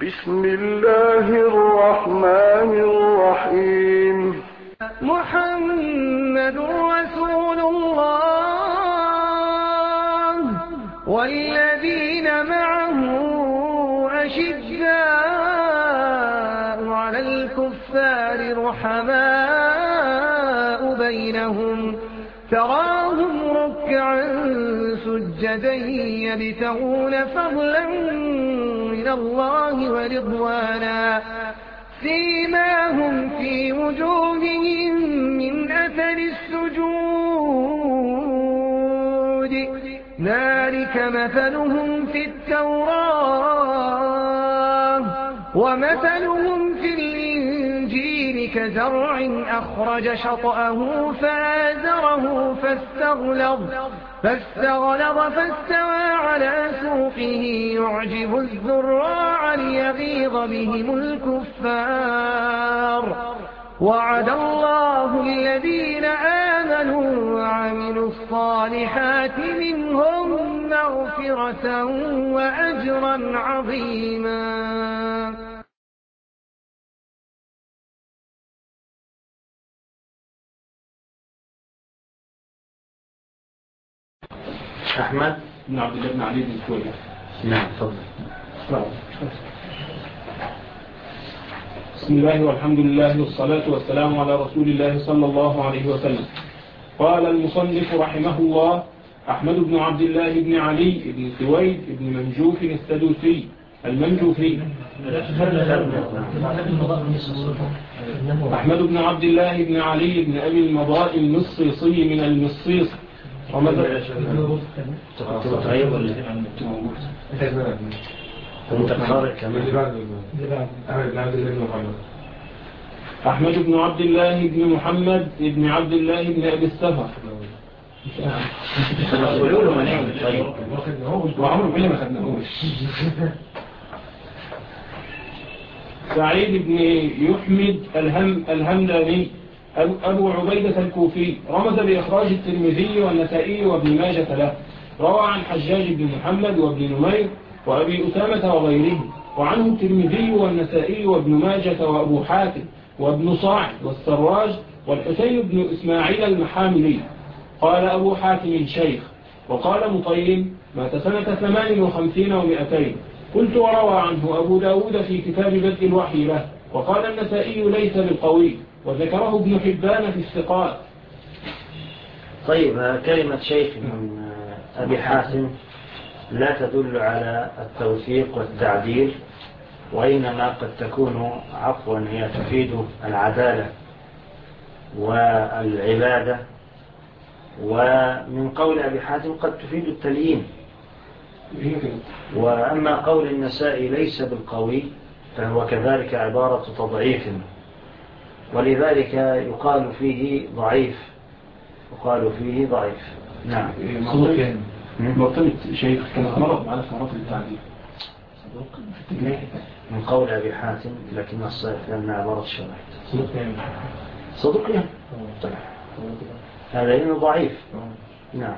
بسم الله الرحمن الرحيم. محمد رسول الله والذين معه أشداء على الكفار رحماء بينهم تراهم ركعا سجدا يبتغون فضلا من الله ورضوانا سيماهم في وجوههم من أثر السجود ذلك مثلهم في التوراة ومثلهم في الإنجيل كزرع أخرج شطأه فآزره فاستغلظ فاستوى على سوقه يعجب الزراع ليغيظ بهم الكفار وعد الله الذين آمنوا وعملوا الصالحات منهم مغفرة وأجرا عظيما. أحمد بن عبد الله بن علي بن سويد. نعم تفضل. بسم الله والحمد لله والصلاة والسلام على رسول الله صلى الله عليه وسلم. قال المصنف رحمه الله: أحمد بن عبد الله بن علي بن سويد بن منجوف السدوسي المنجوفي. أحمد بن عبد الله بن علي بن أبي المضاء المصيصي من المصيص. أحمد بن عبد الله بن محمد بن عبد الله بن أبي السفر. سعيد بن يحمد الهمداني أبو عبيدة الكوفي، رمز بإخراج الترمذي والنسائي وابن ماجة له. روى عن حجاج بن محمد وابن نمير وأبي أسامة وغيرهم، وعنه الترمذي والنسائي وابن ماجة وأبو حاتم وابن صاعد والسراج والحسين بن إسماعيل المحاملي. قال أبو حاتم شيخ. وقال مطيم: مات سنة 58 و200. قلت: وروى عنه أبو داود في كتاب بدء الوحي له. وقال النسائي: ليس بالقوي، وذكره ابن حبان في الثقات. طيب، كلمة شيخ من أبي حاتم لا تدل على التوثيق والتعديل، وإنما قد تكون عفوا هي تفيد العدالة والعبادة، ومن قول أبي حاتم قد تفيد التليين. وأما قول النسائي ليس بالقوي فهو كذلك عبارة تضعيف، ولذلك يقال فيه ضعيف. نعم. صدق يعني مرتبط شيخ كانت مرض معنا في مراتب التعديل من قول أبي حاتم، لكن الصحيح لأنها عبارة شرعية. صدق يعني طيب. هذا إنه ضعيف. نعم.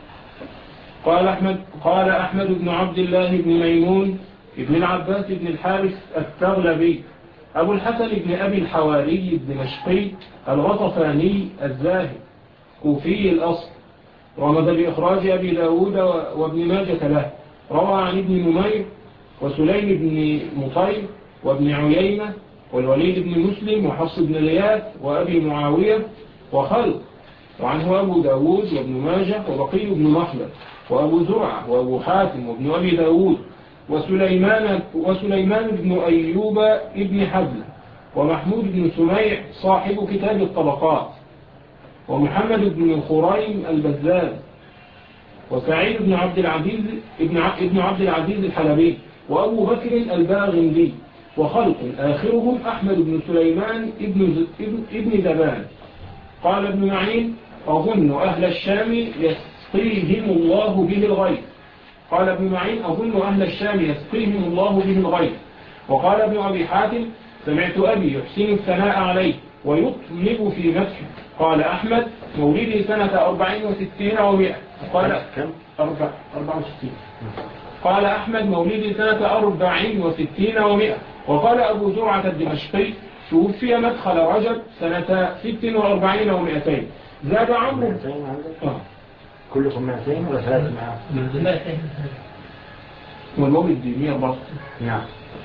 قال أحمد بن عبد الله بن ميمون ابن العباس بن الحارث الثغلبي، أبو الحسن بن أبي الحواري الدمشقي الغطفاني الزاهد، كوفي الأصل، رمز بإخراج أبي داود وابن ماجة له. روى عن ابن نمير وسليم بن مطير وابن عيينة والوليد بن مسلم وحفص بن غياث وأبي معاوية وخلق. وعنه أبو داود وابن ماجة وبقي بن مخلد وأبو زرعة وأبو حاتم وابن أبي داود وسليمان بن أيوب ابن حبل ومحمود بن سميع صاحب كتاب الطبقات، ومحمد بن خريم البزاز، وسعيد بن عبد العزيز ابن عبد العزيز الحلبي، وأبو بكر الباغندي، وخلق آخرهم أحمد بن سليمان ابن زبان. قال ابن معين: أظن أهل الشام يسقيهم الله به الغيث. قال ابن معين: أظن أهل الشام يسقيهم الله به الغيث. وقال ابن أبي حاتم: سمعت أبي يحسن الثناء عليه ويطلب في مدحه. قال أحمد: مولدي سنة 64 و100. قال كم؟ 64. قال أحمد مولدي سنة 64 و100. وقال أبو زرعة الدمشقي توفي مدخل رجب سنة 46 و200. زاد عمرو كلكم 200 ولا 3 معه؟ 200. والمولد دي 100 برضه. نعم.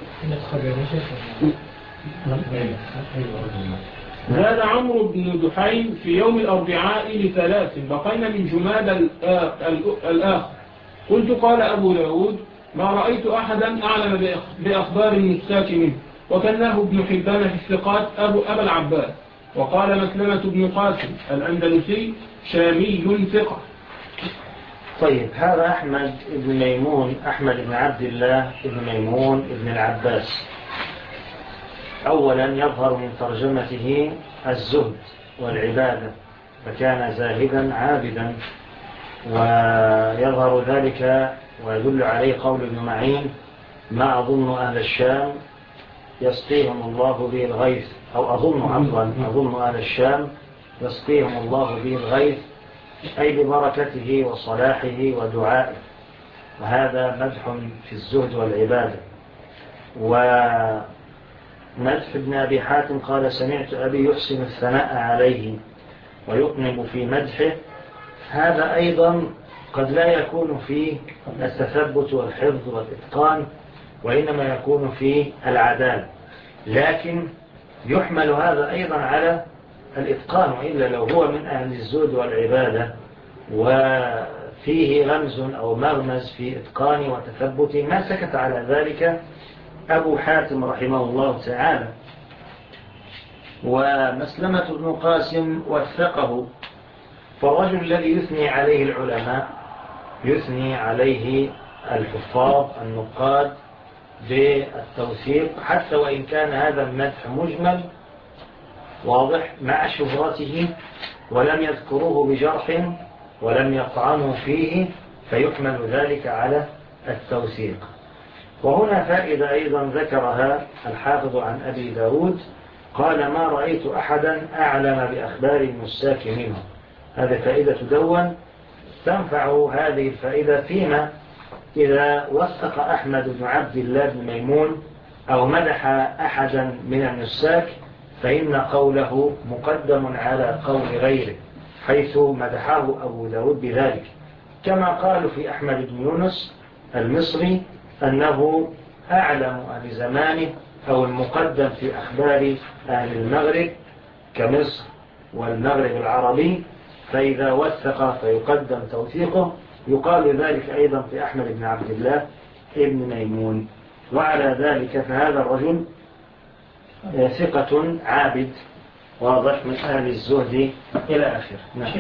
زاد عمرو بن دحيم في يوم الأربعاء ل3 بقينا من جماد الآخر. قلت قال أبو داود ما رأيت أحدا أعلم بأخبار النساك منه. وكناه ابن حبان في الثقات أبا العباس. وقال مسلمة بن قاسم الأندلسي شامي ثقة. طيب هذا أحمد بن ميمون، أحمد بن عبد الله بن ميمون بن العباس. أولا يظهر من ترجمته الزهد والعبادة، فكان زاهدا عابدا، ويظهر ذلك ويدل عليه قول ابن معين ما أظن أهل الشام يسقيهم الله به الغيث، أو أظن أهل الشام يسقيهم الله به الغيث، أي ببركته وصلاحه ودعائه. وهذا مدح في الزهد والعبادة. ومدح ابن أبي حاتم قال سمعت أبي يحسن الثناء عليه ويطنب في مدحه. هذا أيضا قد لا يكون فيه التثبت والحفظ والإتقان، وإنما يكون فيه العدالة، لكن يحمل هذا أيضا على الإتقان، وإلا لو هو من أهل الزهد والعبادة وفيه رمز أو مغمز في إتقان وتثبت ما سكت على ذلك أبو حاتم رحمه الله تعالى. ومسلمة بن قاسم وثقه. فالرجل الذي يثني عليه العلماء يثني عليه الحفاظ النقاد بالتوثيق، حتى وإن كان هذا المدح مجمل واضح مع شهرته، ولم يذكروه بجرح ولم يطعنوا فيه، فيحمل ذلك على التوثيق. وهنا فائدة أيضا ذكرها الحافظ عن أبي داود، قال ما رأيت أحدا أعلم بأخبار النساك منه. هذه فائدة دون تنفع هذه الفائدة فيما إذا وثق أحمد بن عبد الله بن ميمون أو مدح أحدا من النساك، فإن قوله مقدم على قول غيره، حيث مدحه أبو داود بذلك، كما قالوا في أحمد بن يونس المصري أنه أعلم أهل زمانه أو المقدم في أخبار أهل المغرب كمصر والمغرب العربي، فإذا وثق فيقدم توثيقه. يقال ذلك أيضا في أحمد بن عبد الله ابن ميمون. وعلى ذلك فهذا الرجل ثقة عابد واضح من أهل الزهد إلى آخر.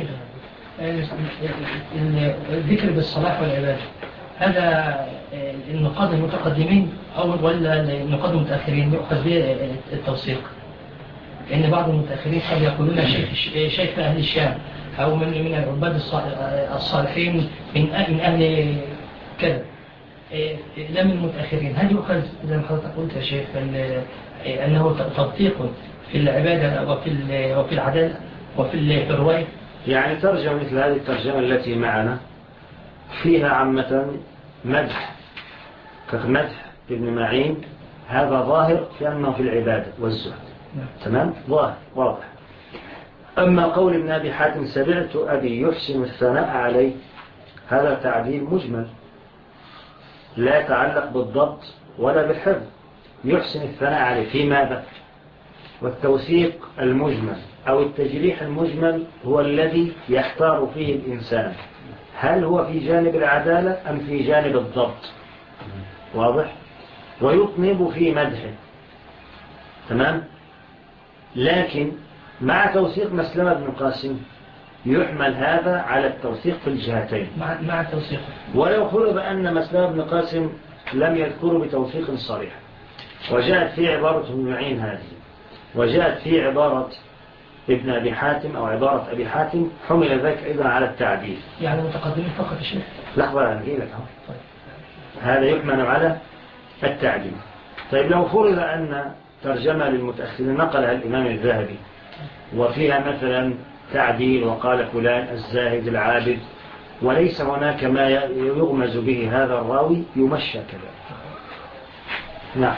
الذكر بالصلاح والعبادة هذا النقاد المتقدمين أو ولا النقاد المتأخرين يؤخذ به التوثيق؟ لأن بعض المتأخرين قد يقولون شيخ أهل الشام أو من العباد الصالحين من أهل كذا، لا من المتأخرين. هل يؤخذ زي ما حضرتك قلت يا شيخ أنه توثيق في العبادة وفي العدالة وفي الرواية؟ يعني ترجمة مثل هذه الترجمة التي معنا فيها عامة مدح كمدح ابن معين، هذا ظاهر كأنه في العبادة والزهد. تمام، ظاهر واضح. أما قول ابن أبي حاتم سمعت أبي يحسن الثناء عليه، هذا تعديل مجمل لا يتعلق بالضبط ولا بالحفظ. يحسن الثناء عليه في ماذا؟ والتوثيق المجمل أو التجريح المجمل هو الذي يحتار فيه الإنسان، هل هو في جانب العدالة أم في جانب الضبط؟ واضح؟ ويطنب في مدحه. تمام؟ لكن مع توثيق مسلمة بن قاسم يحمل هذا على التوثيق في الجهتين مع التوثيق. ولو فرض أن مسلمة بن قاسم لم يذكره بتوثيق صريح، وجاءت في عبارة ابن معين هذه، وجاءت في عبارة ابن أبي حاتم أو عبارة أبي حاتم، حمل ذلك أيضا على التعديل. يعني متقدمين فقط الشيخ. لحظة أنا أقول لك هذا يحمل على التعديل. طيب لو فرض أن ترجمة للمتأخرين نقلها الإمام الذهبي وفيها مثلا تعديل وقال فلان الزاهد العابد وليس هناك ما يغمز به هذا الراوي يمشى كذلك. نعم.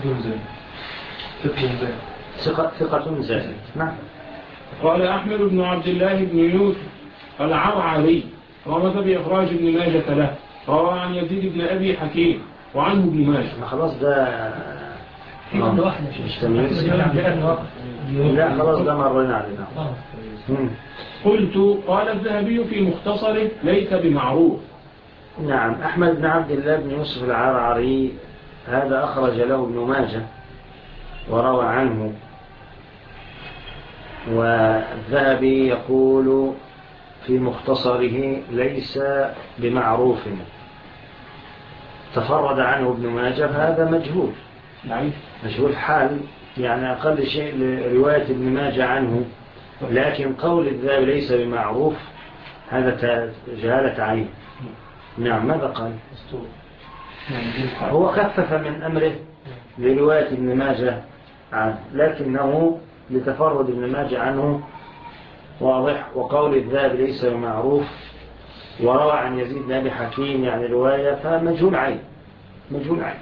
ثقة زائد. نعم. قال أحمد بن عبد الله بن يوسف العرعري رمز بإخراج ابن ماجة له، روى عن يزيد بن أبي حكيم وعنه ابن ماجة. خلاص ده مش تمييز. لا خلاص ده مرنا علينا. قلت قال الذهبي في مختصره ليس بمعروف. نعم. أحمد بن عبد الله بن يوسف العرعري هذا أخرج له ابن ماجة وروى عنه، والذهبي يقول في مختصره ليس بمعروف، تفرد عنه ابن ماجه، فهذا مجهول. مجهول حال، يعني أقل شيء لرواية ابن ماجه عنه، لكن قول الذهبي ليس بمعروف هذا جهالة عين. نعم. ماذا قال؟ هو خفف من أمره لرواية ابن ماجه عنه، لكنه لتفرد ابن ماجه عنه واضح. وقول الذهبي ليس بمعروف وروى عن يزيد بن أبي حكيم يعني رواية، فمجهول عين. مجهول عين.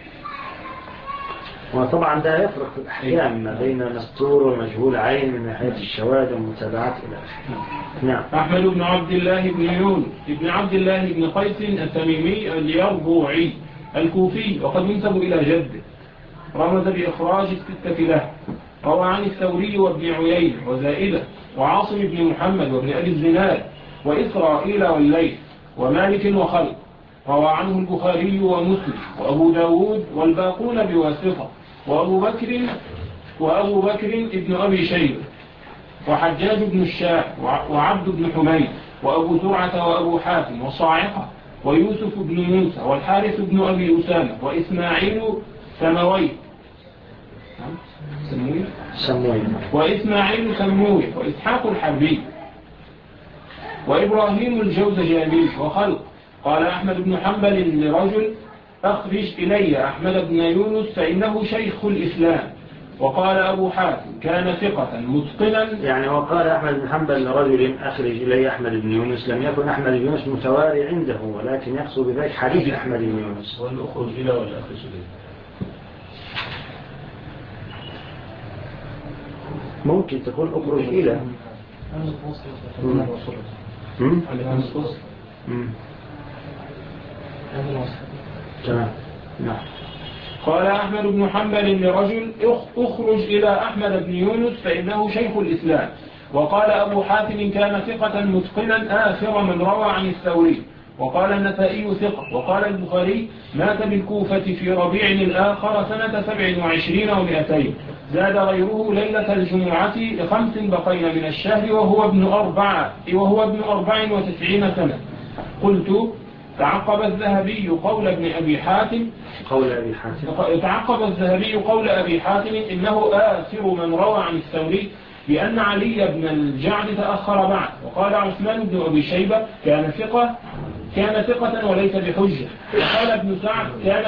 وطبعا ده يفرق في الأحكام ما بين مستور ومجهول عين من ناحية الشواذ والمتابعات إلى آخره. نعم. أحمد بن عبد الله بن يونس بن عبد الله بن قيس التميمي اليربوعي الكوفي وقد ينسب إلى جده، رمز بإخراج الستة له، روى عن الثوري وابن عيينة وزائدة وعاصم بن محمد وابن أبي الزناد وإسرائيل والليث ومالك وخلق، روى عنه البخاري ومسلم وأبو داود والباقون بواسطة، وأبو بكر ابن أبي شيبة وحجاج بن الشاه وعبد بن حميد وأبو زرعة وأبو حاتم وصاعقة ويوسف بن موسى والحارث بن أبي أسامة وإسماعيل سموي وإسحاق الحربي وإبراهيم الجوزجاني وخلق. قال أحمد بن حنبل لرجل أخرج إلي أحمد بن يونس فإنه شيخ الإسلام. وقال أبو حاتم كان ثقة متقنا. يعني وقال أحمد بن حنبل لرجل أخرج إلي أحمد بن يونس، لم يكن أحمد بن يونس متواري عنده، ولكن يقصد بذلك حديث أحمد بن يونس. والأخرج إلى والأخرج إليه ممكن تكون أخرج إلى تمام. نعم. قال أحمد بن حنبل لرجل أخرج إلى أحمد بن يونس فإنه شيخ الإسلام. وقال أبو حاتم كان ثقة متقنا آخر من روى عن الثوري. وقال النسائي ثقة. وقال البخاري مات بالكوفة في ربيع الآخر سنة 27 و200. زاد غيره ليلة الجمعة ل5 بقين من الشهر وهو ابن 94 سنة. قلت تعقب الذهبي قول أبي حاتم إنه آخر من روى عن الثوري بأن علي بن الجعد تأخر بعد. وقال عثمان بن أبي شيبة كان ثقة وليس بحجة. وقال ابن سعد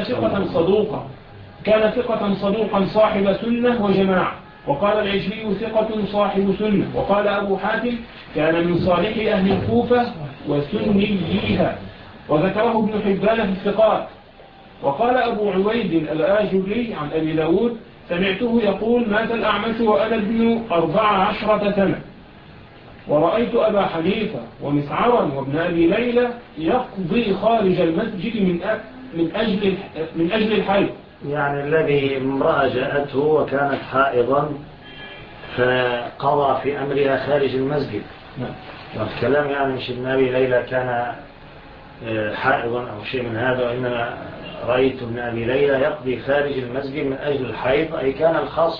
كان ثقة صدوقا صاحب سنة وجماعة. وقال العشري ثقة صاحب سنة. وقال أبو حاتم كان من صالح أهل الكوفة وسنييها. وذكره ابن حبان في الثقات. وقال أبو عويد الآجلي عن أبي داود سمعته يقول مات الأعمش وأنا ابن 14 سنة. ورأيت أبا حنيفة ومسعرا وابن أبي ليلى يقضي خارج المسجد من أجل الحيض. يعني الذي امرأة جاءته وكانت حائضا فقضى في أمرها خارج المسجد. والكلام يعني مش ابن أبي ليلى كان حائضا أو شيء من هذا، وإنما رأيت ابن أبي ليلى يقضي خارج المسجد من أجل الحيض، أي كان الخاص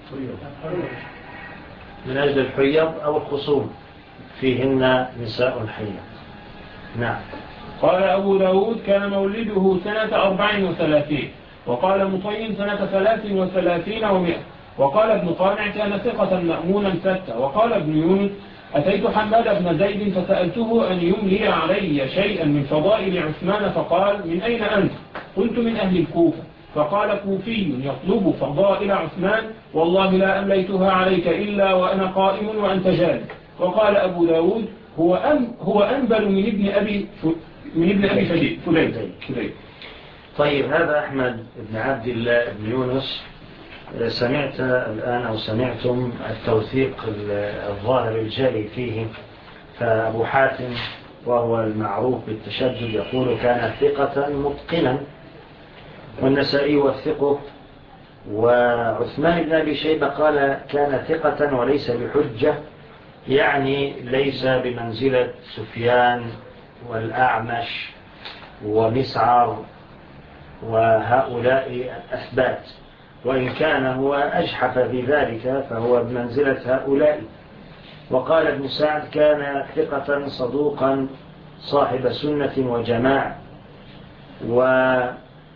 من أجل الحيض أو الخصوم فيهن نساء الحيض. نعم. قال أبو داود كان مولده سنة 34. وقال مطين سنة 33 و100. وقال ابن قانع كان ثقة مأمونا فتى. وقال ابن يونس أتيت حماد بن زيد فسألته أن يملي علي شيئا من فضائل عثمان فقال من أين أنت؟ قلت من أهل الكوفة. فقال كوفي يطلب فضائل عثمان والله لا أمليتها عليك إلا وأنا قائم وأنت جالس. وقال أبو داود هو أنبل من ابن أبي فديك. طيب، هذا أحمد بن عبد الله بن يونس. سمعت الآن أو سمعتم التوثيق الظاهر الجلي فيه. فأبو حاتم وهو المعروف بالتشدد يقول كان ثقة متقنا، والنسائي وثقه، وعثمان بن أبي شيبة قال كان ثقة وليس بحجة، يعني ليس بمنزلة سفيان والأعمش ومسعر وهؤلاء الأثبات، وإن كان هو أجحف في ذلك فهو بمنزلة هؤلاء. وقال ابن سعد كان ثقة صدوقا صاحب سنة وجماعة. وقال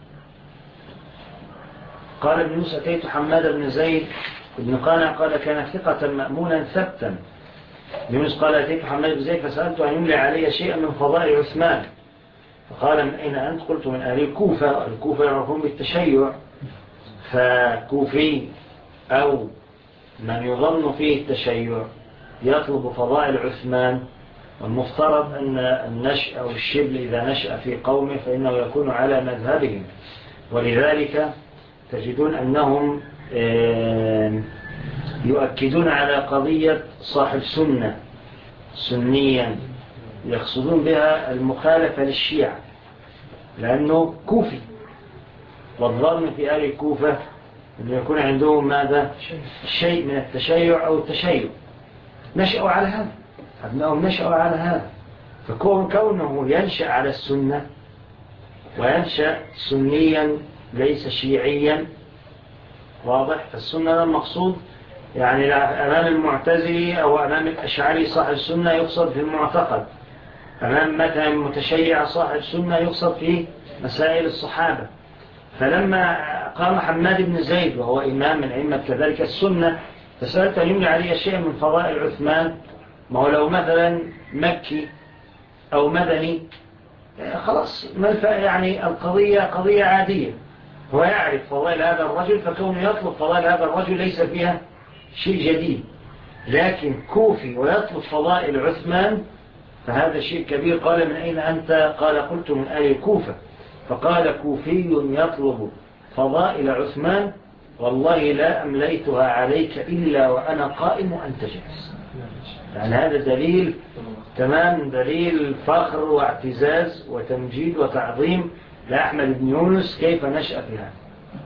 ابن يونس أتيت حماد بن زيد ابن قانع قال كان ثقة مأمونا ثبتا. يونس قال أتيت حماد بن زيد فسألته أن يملي علي شيئا من فضائل عثمان، فقال من أين أنت؟ قلت من أهل الكوفة. الكوفة يعرفون بالتشيع، فكوفي أو من يظن فيه التشيع يطلب فضائل عثمان، والمفترض أن النشأ أو الشبل إذا نشأ في قومه فإنه يكون على مذهبهم، ولذلك تجدون أنهم يؤكدون على قضية صاحب سنة سنيا، يقصدون بها المخالفة للشيعة لأنه كوفي، والظن في أهل الكوفة أن يكون عندهم ماذا؟ شيء من التشيع أو التشيع، نشأوا على هذا، أبنائهم نشأوا على هذا، فكونه ينشأ على السنة وينشأ سنيا ليس شيعيا، واضح؟ فالسنة المقصود يعني أمام المعتزلي أو أمام الأشعري صاحب السنة يقصد في المعتقد، أمام مثلا المتشيع صاحب السنة يقصد في مسائل الصحابة. فلما قام حماد بن زيد وهو إمام من أئمة كذلك السنة فسألت أن يملي علي شيء من فضائل عثمان، ما هو لو مثلا مكي أو مدني خلاص يعني القضية قضية عادية، هو يعرف فضائل هذا الرجل، فكونه يطلب فضائل هذا الرجل ليس فيها شيء جديد. لكن كوفي ويطلب فضائل عثمان فهذا شيء كبير. قال من أين أنت؟ قال قلت من أهل الكوفة. فقال كوفي يطلب فضائل عثمان والله لا أمليتها عليك إلا وأنا قائم وأنت جالس. يعني هذا دليل تمام، دليل فخر واعتزاز وتمجيد وتعظيم لأحمد بن يونس كيف نشأ في هذا.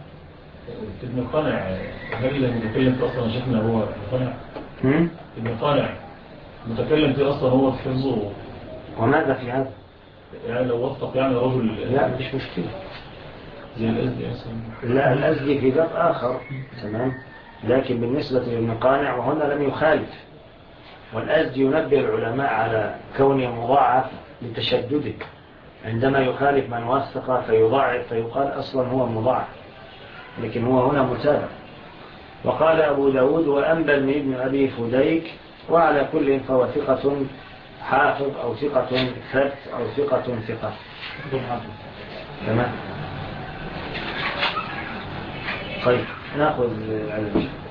ابن قانع هل المتكلم في أصلا شيخنا هو ابن قانع؟ ابن قانع المتكلم في أصلا هو في حفظه. وماذا في هذا؟ يعني لو وفق يعني رجل لا مش مشكلة زي الأزدي مثلا. لا الأزدي في باب آخر تمام، لكن بالنسبة لابن قانع وهنا لم يخالف، والأزدي ينبه العلماء على كونه مضاعف لتشدده، عندما يخالف من وثق فيضاعف فيقال أصلا هو مضاعف، لكن هو هنا متابع. وقال أبو داود وأنبل من ابن أبي فديك، وعلى كل فهو ثقة حافظ أو ثقة ثبت أو ثقة ثقة. تمام. طيب نأخذ على